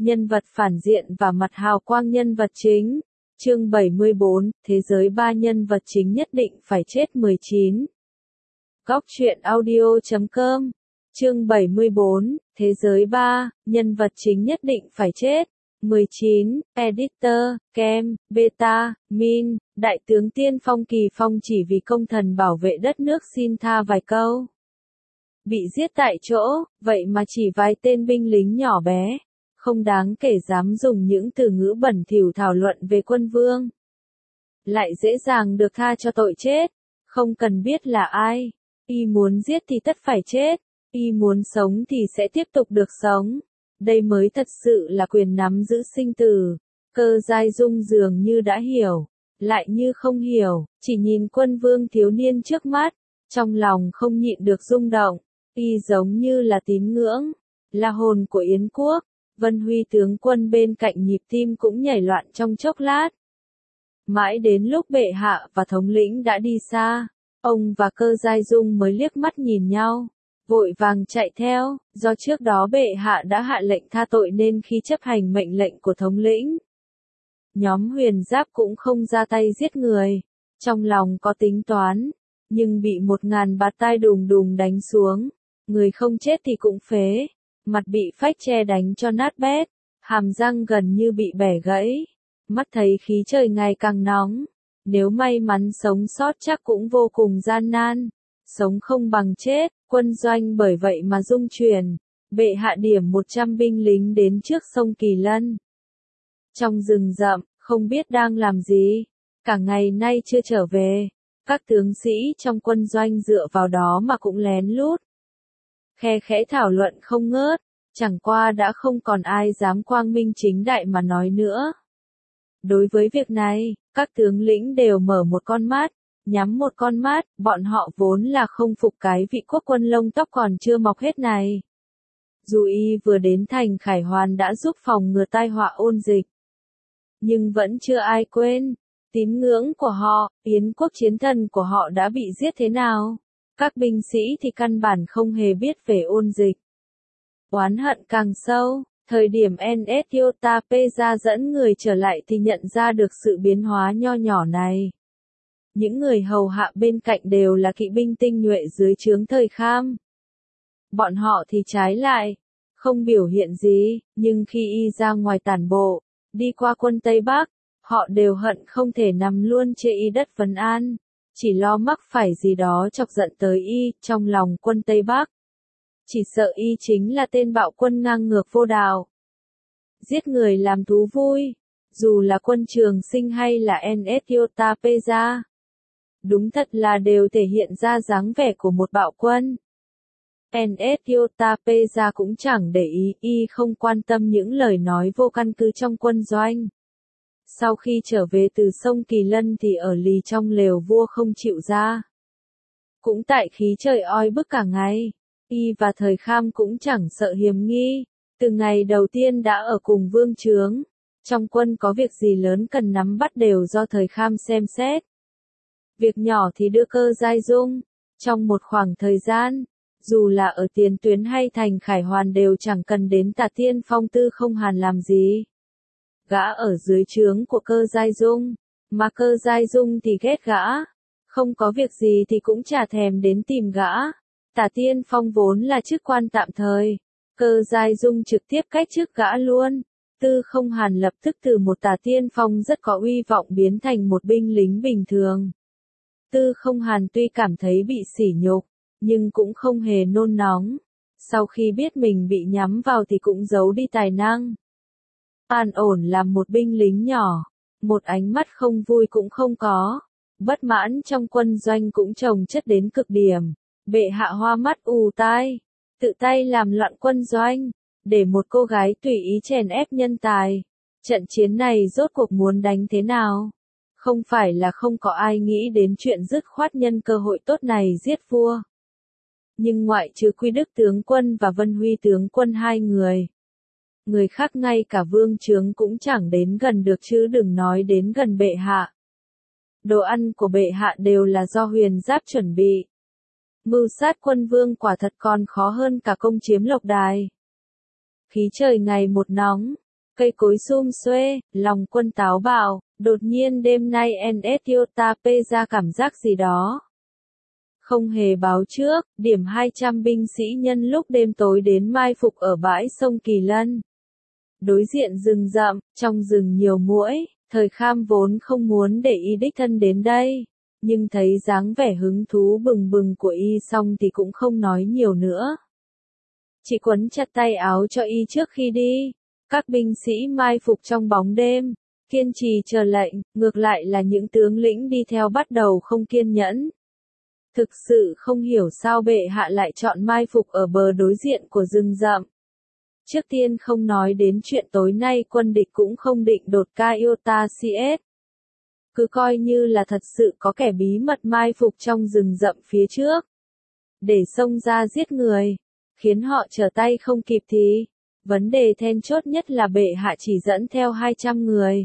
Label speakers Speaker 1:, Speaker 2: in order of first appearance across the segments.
Speaker 1: nhân vật phản diện và mặt hào quang nhân vật chính. Chương 74, Thế giới 3 nhân vật chính nhất định phải chết 19. Góc truyện audio.com. Chương 74, Thế giới 3, nhân vật chính nhất định phải chết. 19, Editor, Kem, Beta, Min, Đại tướng Tiên Phong Kỳ Phong chỉ vì công thần bảo vệ đất nước xin tha vài câu. Bị giết tại chỗ, vậy mà chỉ vài tên binh lính nhỏ bé, không đáng kể dám dùng những từ ngữ bẩn thỉu thảo luận về quân vương. Lại dễ dàng được tha cho tội chết, không cần biết là ai. Y muốn giết thì tất phải chết, y muốn sống thì sẽ tiếp tục được sống. Đây mới thật sự là quyền nắm giữ sinh tử. Cơ Giai Dung dường như đã hiểu, lại như không hiểu, chỉ nhìn quân vương thiếu niên trước mắt, trong lòng không nhịn được rung động. Y giống như là tín ngưỡng, là hồn của Yến quốc. Vân Huy tướng quân bên cạnh nhịp tim cũng nhảy loạn trong chốc lát. Mãi đến lúc bệ hạ và thống lĩnh đã đi xa, ông và Cơ Giai Dung mới liếc mắt nhìn nhau, vội vàng chạy theo, do trước đó bệ hạ đã hạ lệnh tha tội nên khi chấp hành mệnh lệnh của thống lĩnh, nhóm Huyền Giáp cũng không ra tay giết người, trong lòng có tính toán, nhưng bị 1000 bạt tai đùng đùng đánh xuống, người không chết thì cũng phế. Mặt bị phách tre đánh cho nát bét, hàm răng gần như bị bẻ gãy, mắt thấy khí trời ngày càng nóng, nếu may mắn sống sót chắc cũng vô cùng gian nan, sống không bằng chết, quân doanh bởi vậy mà rung chuyển, bệ hạ điểm 100 binh lính đến trước sông Kỳ Lân. Trong rừng rậm, không biết đang làm gì, cả ngày nay chưa trở về, các tướng sĩ trong quân doanh dựa vào đó mà cũng lén lút khe khẽ thảo luận không ngớt, chẳng qua đã không còn ai dám quang minh chính đại mà nói nữa. Đối với việc này, các tướng lĩnh đều mở một con mắt, nhắm một con mắt, bọn họ vốn là không phục cái vị quốc quân lông tóc còn chưa mọc hết này. Dù y vừa đến thành Khải Hoàn đã giúp phòng ngừa tai họa ôn dịch, nhưng vẫn chưa ai quên tín ngưỡng của họ, Yến quốc chiến thần của họ đã bị giết thế nào. Các binh sĩ thì căn bản không hề biết về ôn dịch. Oán hận càng sâu, thời điểm NS Yotapeza dẫn người trở lại thì nhận ra được sự biến hóa nho nhỏ này. Những người hầu hạ bên cạnh đều là kỵ binh tinh nhuệ dưới trướng Thời Kham. Bọn họ thì trái lại, không biểu hiện gì, nhưng khi y ra ngoài tản bộ, đi qua quân Tây Bắc, họ đều hận không thể nằm luôn chê y đất vấn an. Chỉ lo mắc phải gì đó chọc giận tới y, trong lòng quân Tây Bắc. Chỉ sợ y chính là tên bạo quân ngang ngược vô đạo. Giết người làm thú vui, dù là quân Trường Sinh hay là NS Yotapeza. Đúng thật là đều thể hiện ra dáng vẻ của một bạo quân. NS Yotapeza cũng chẳng để ý, y không quan tâm những lời nói vô căn cứ trong quân doanh. Sau khi trở về từ sông Kỳ Lân thì ở lì trong lều vua không chịu ra. Cũng tại khí trời oi bức cả ngày, y và Thời Kham cũng chẳng sợ hiểm nghi, từ ngày đầu tiên đã ở cùng vương trướng. Trong quân có việc gì lớn cần nắm bắt đều do Thời Kham xem xét. Việc nhỏ thì đưa Cơ Giai Dung, trong một khoảng thời gian, dù là ở tiền tuyến hay thành Khải Hoàn đều chẳng cần đến Tả Tiên Phong Tư Không Hàn làm gì. Gã ở dưới trướng của Cơ Giai Dung, mà Cơ Giai Dung thì ghét gã, không có việc gì thì cũng chả thèm đến tìm gã. Tả Tiên Phong vốn là chức quan tạm thời, Cơ Giai Dung trực tiếp cách chức gã luôn. Tư Không Hàn lập tức từ một Tả Tiên Phong rất có uy vọng biến thành một binh lính bình thường. Tư Không Hàn tuy cảm thấy bị sỉ nhục, nhưng cũng không hề nôn nóng. Sau khi biết mình bị nhắm vào thì cũng giấu đi tài năng. An ổn làm một binh lính nhỏ, một ánh mắt không vui cũng không có. Bất mãn trong quân doanh cũng chồng chất đến cực điểm. Bệ hạ hoa mắt ù tai, tự tay làm loạn quân doanh, để một cô gái tùy ý chèn ép nhân tài. Trận chiến này rốt cuộc muốn đánh thế nào? Không phải là không có ai nghĩ đến chuyện dứt khoát nhân cơ hội tốt này giết vua. Nhưng ngoại trừ Quy Đức tướng quân và Vân Huy tướng quân hai người. Người khác ngay cả vương trướng cũng chẳng đến gần được chứ đừng nói đến gần bệ hạ. Đồ ăn của bệ hạ đều là do Huyền Giáp chuẩn bị. Mưu sát quân vương quả thật còn khó hơn cả công chiếm Lộc Đài. Khí trời ngày một nóng, Cây cối sum xuê, lòng quân táo bạo, đột nhiên đêm nay NS Iota P ra cảm giác gì đó. Không hề báo trước, điểm 200 binh sĩ nhân lúc đêm tối đến mai phục ở bãi sông Kỳ Lân. Đối diện rừng rậm, trong rừng nhiều muỗi, Thời Kham vốn không muốn để y đích thân đến đây, nhưng thấy dáng vẻ hứng thú bừng bừng của y xong thì cũng không nói nhiều nữa. Chỉ quấn chặt tay áo cho y trước khi đi. Các binh sĩ mai phục trong bóng đêm, kiên trì chờ lệnh, ngược lại là những tướng lĩnh đi theo bắt đầu không kiên nhẫn. Thực sự không hiểu sao bệ hạ lại chọn mai phục ở bờ đối diện của rừng rậm. Trước tiên không nói đến chuyện tối nay quân địch cũng không định đột ca Iota CS. Cứ coi như là thật sự có kẻ bí mật mai phục trong rừng rậm phía trước. Để xông ra giết người, khiến họ trở tay không kịp thì. Vấn đề then chốt nhất là bệ hạ chỉ dẫn theo 200 người.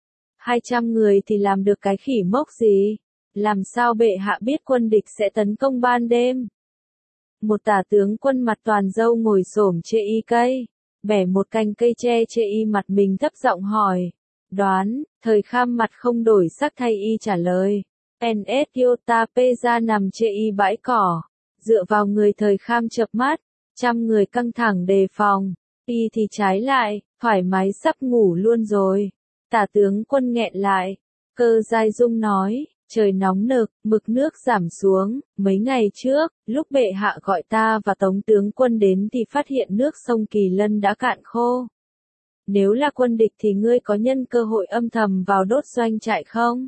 Speaker 1: 200 người thì làm được cái khỉ mốc gì? Làm sao bệ hạ biết quân địch sẽ tấn công ban đêm? Một tả tướng quân mặt toàn râu ngồi xổm chê y cây, bẻ một cành cây tre chê y mặt mình thấp giọng hỏi. Đoán, Thời Kham mặt không đổi sắc thay y trả lời. NS Iota P ra nằm chê y bãi cỏ, dựa vào người Thời Kham chợp mắt, trăm người căng thẳng đề phòng. Y thì trái lại, thoải mái sắp ngủ luôn rồi. Tả tướng quân nghẹn lại. Cơ Giai Dung nói, trời nóng nực, mực nước giảm xuống. Mấy ngày trước, lúc bệ hạ gọi ta và tống tướng quân đến thì phát hiện nước sông Kỳ Lân đã cạn khô. Nếu là quân địch thì ngươi có nhân cơ hội âm thầm vào đốt doanh trại không?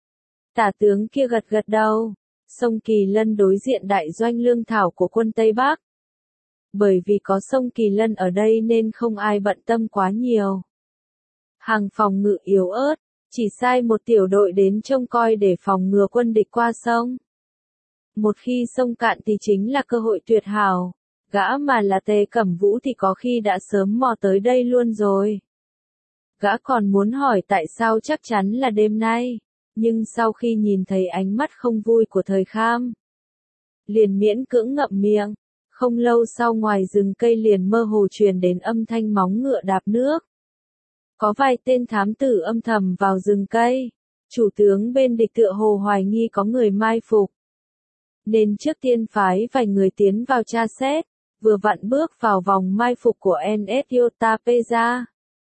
Speaker 1: Tả tướng kia gật gật đầu. Sông Kỳ Lân đối diện đại doanh lương thảo của quân Tây Bắc. Bởi vì có sông Kỳ Lân ở đây nên không ai bận tâm quá nhiều. Hàng phòng ngự yếu ớt, chỉ sai một tiểu đội đến trông coi để phòng ngừa quân địch qua sông. Một khi sông cạn thì chính là cơ hội tuyệt hảo. Gã mà là Tề Cẩm Vũ thì có khi đã sớm mò tới đây luôn rồi. Gã còn muốn hỏi tại sao chắc chắn là đêm nay, nhưng sau khi nhìn thấy ánh mắt không vui của Thời Kham, liền miễn cưỡng ngậm miệng. Không lâu sau ngoài rừng cây liền mơ hồ truyền đến âm thanh móng ngựa đạp nước. Có vài tên thám tử âm thầm vào rừng cây. Chủ tướng bên địch tựa hồ hoài nghi có người mai phục, nên trước tiên phái vài người tiến vào tra xét, vừa vặn bước vào vòng mai phục của NS Iota P ra.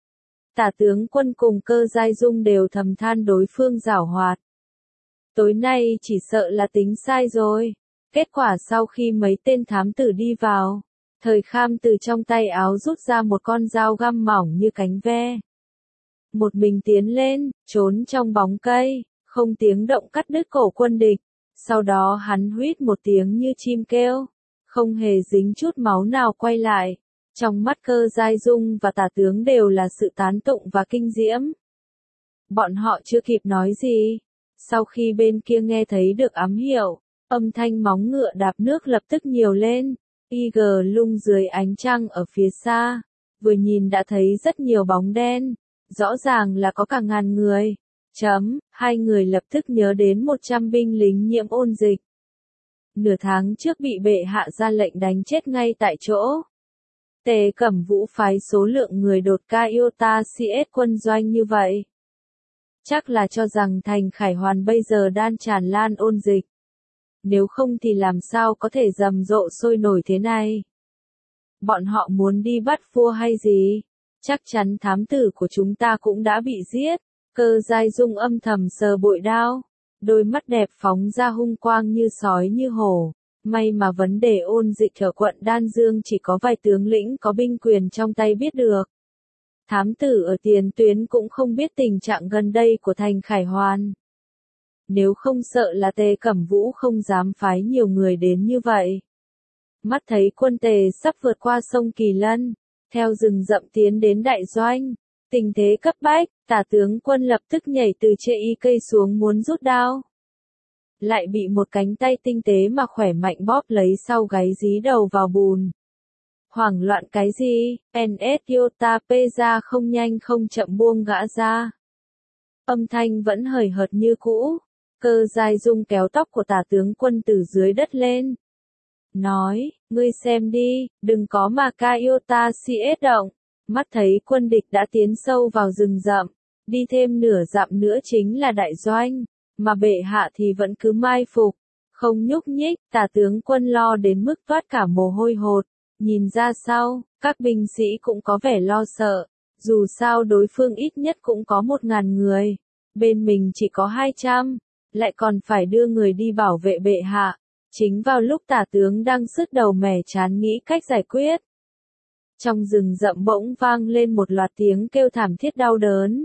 Speaker 1: Tả tướng quân cùng Cơ Giai Dung đều thầm than đối phương giảo hoạt. Tối nay chỉ sợ là tính sai rồi. Kết quả sau khi mấy tên thám tử đi vào, Thời Kham từ trong tay áo rút ra một con dao găm mỏng như cánh ve. Một mình tiến lên, trốn trong bóng cây, không tiếng động cắt đứt cổ quân địch. Sau đó hắn huýt một tiếng như chim kêu, không hề dính chút máu nào quay lại. Trong mắt Cơ Giai Dung và tả tướng đều là sự tán tụng và kinh diễm. Bọn họ chưa kịp nói gì. Sau khi bên kia nghe thấy được ám hiệu, âm thanh móng ngựa đạp nước lập tức nhiều lên. IG lung dưới ánh trăng ở phía xa, vừa nhìn đã thấy rất nhiều bóng đen, rõ ràng là có cả ngàn người. Hai người lập tức nhớ đến 100 binh lính nhiễm ôn dịch. Nửa tháng trước bị bệ hạ ra lệnh đánh chết ngay tại chỗ. Tề Cẩm Vũ phái số lượng người đột ca Iota CS quân doanh như vậy. Chắc là cho rằng thành Khải Hoàn bây giờ đang tràn lan ôn dịch. Nếu không thì làm sao có thể rầm rộ sôi nổi thế này? Bọn họ muốn đi bắt vua hay gì? Chắc chắn thám tử của chúng ta cũng đã bị giết. Cơ Giai Dung âm thầm sờ bội đao. Đôi mắt đẹp phóng ra hung quang như sói như hổ. May mà vấn đề ôn dịch ở quận Đan Dương chỉ có vài tướng lĩnh có binh quyền trong tay biết được. Thám tử ở tiền tuyến cũng không biết tình trạng gần đây của thành Khải Hoàn. Nếu không sợ là Tề Cẩm Vũ không dám phái nhiều người đến như vậy. Mắt thấy quân Tề sắp vượt qua sông Kỳ Lân, theo rừng rậm tiến đến đại doanh. Tình thế cấp bách, tả tướng quân lập tức nhảy từ chê y cây xuống muốn rút đao. Lại bị một cánh tay tinh tế mà khỏe mạnh bóp lấy sau gáy dí đầu vào bùn. Hoảng loạn cái gì? NS Iota P ra không nhanh không chậm buông gã ra. Âm thanh vẫn hời hợt như cũ. Cơ Giai Dung kéo tóc của tả tướng quân từ dưới đất lên. Nói, ngươi xem đi, đừng có mà ca Iota CS động. mắt thấy quân địch đã tiến sâu vào rừng rậm, đi thêm nửa dặm nữa chính là đại doanh, mà bệ hạ thì vẫn cứ mai phục, không nhúc nhích. Tả tướng quân lo đến mức toát cả mồ hôi hột, nhìn ra sau, các binh sĩ cũng có vẻ lo sợ, dù sao đối phương ít nhất cũng có 1.000 người, bên mình chỉ có 200, lại còn phải đưa người đi bảo vệ bệ hạ. Chính vào lúc tả tướng đang sứt đầu mẻ chán nghĩ cách giải quyết, trong rừng rậm bỗng vang lên một loạt tiếng kêu thảm thiết đau đớn.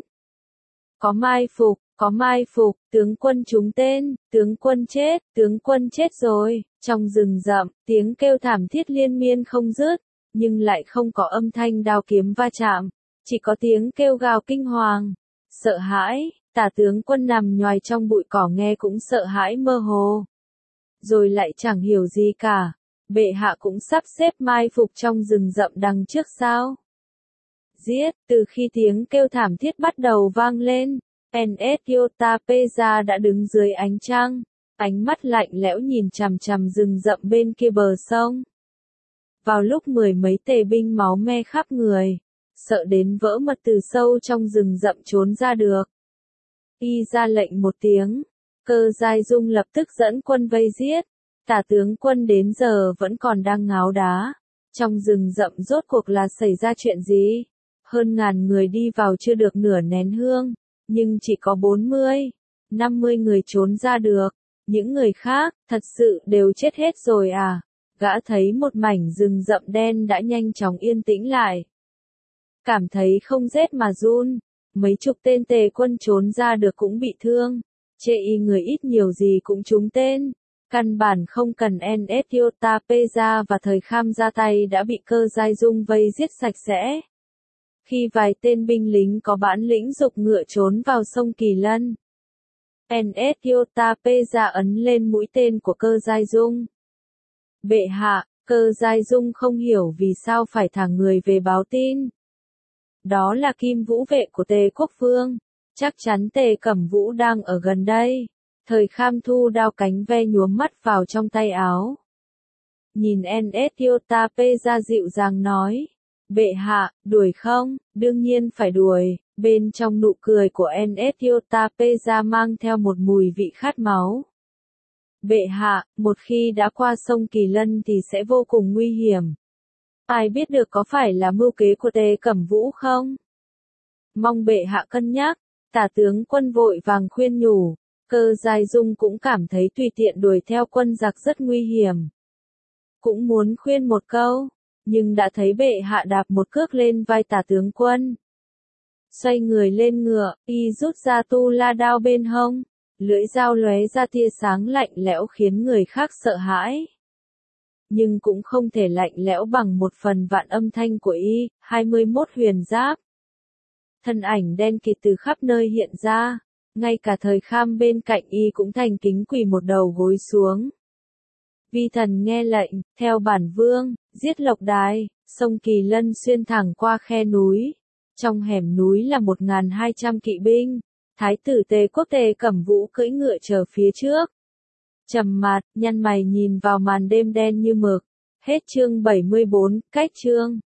Speaker 1: Có mai phục, tướng quân trúng tên, tướng quân chết rồi. Trong rừng rậm, tiếng kêu thảm thiết liên miên không dứt, nhưng lại không có âm thanh đao kiếm va chạm, chỉ có tiếng kêu gào kinh hoàng, sợ hãi. Tả tướng quân nằm nhoài trong bụi cỏ nghe cũng sợ hãi mơ hồ, rồi lại chẳng hiểu gì cả. Bệ hạ cũng sắp xếp mai phục trong rừng rậm đằng trước sao? Giết! Từ khi tiếng kêu thảm thiết bắt đầu vang lên, N.S.Iotapeza đã đứng dưới ánh trăng, ánh mắt lạnh lẽo nhìn chằm chằm rừng rậm bên kia bờ sông. Vào lúc 10 mấy tề binh máu me khắp người, sợ đến vỡ mật từ sâu trong rừng rậm trốn ra được. Y ra lệnh một tiếng, Cơ Giai Dung lập tức dẫn quân vây giết. Tả tướng quân đến giờ vẫn còn đang ngáo đá. Trong rừng rậm rốt cuộc là xảy ra chuyện gì? Hơn 1.000 người đi vào chưa được nửa nén hương, nhưng chỉ có 40, 50 người trốn ra được. Những người khác, thật sự đều chết hết rồi à? Gã thấy một mảnh rừng rậm đen đã nhanh chóng yên tĩnh lại. Cảm thấy không rét mà run, mấy chục tên tề quân trốn ra được cũng bị thương. Chê y người ít nhiều gì cũng trúng tên. Căn bản không cần N.S.Iotapeza và Thời Kham ra tay đã bị Cơ Giai Dung vây giết sạch sẽ. Khi vài tên binh lính có bản lĩnh giục ngựa trốn vào sông Kỳ Lân, N.S.Iotapeza ấn lên mũi tên của Cơ Giai Dung. Bệ hạ, Cơ Giai Dung không hiểu vì sao phải thả người về báo tin. Đó là Kim Vũ vệ của Tề Quốc Vương, chắc chắn Tề Cẩm Vũ đang ở gần đây. Thời Kham thu đao cánh ve nhuốm mắt vào trong tay áo. Nhìn N.S.Iotapeza dịu dàng nói, bệ hạ, đuổi không? Đương nhiên phải đuổi. Bên trong nụ cười của N.S.Iotapeza mang theo một mùi vị khát máu. Bệ hạ, một khi đã qua sông Kỳ Lân thì sẽ vô cùng nguy hiểm. Ai biết được có phải là mưu kế của Tề Cẩm Vũ không? Mong bệ hạ cân nhắc. Tả tướng quân vội vàng khuyên nhủ. Cơ Giai Dung cũng cảm thấy tùy tiện đuổi theo quân giặc rất nguy hiểm. Cũng muốn khuyên một câu, nhưng đã thấy bệ hạ đạp một cước lên vai tả tướng quân. Xoay người lên ngựa, y rút ra tu la đao bên hông, lưỡi dao lóe ra tia sáng lạnh lẽo khiến người khác sợ hãi. Nhưng cũng không thể lạnh lẽo bằng 1/1000 âm thanh của y, 21 huyền giáp. Thân ảnh đen kịt từ khắp nơi hiện ra. Ngay cả Thời Kham bên cạnh y cũng thành kính quỳ một đầu gối xuống. Vi thần nghe lệnh, theo bản vương, giết Lộc Đài. Sông Kỳ Lân xuyên thẳng qua khe núi. Trong hẻm núi là 1.200 kỵ binh. Thái tử Tề Quốc Tề Cẩm Vũ cưỡi ngựa chờ phía trước. Trầm mặt, nhăn mày nhìn vào màn đêm đen như mực. Hết chương 74, cách chương.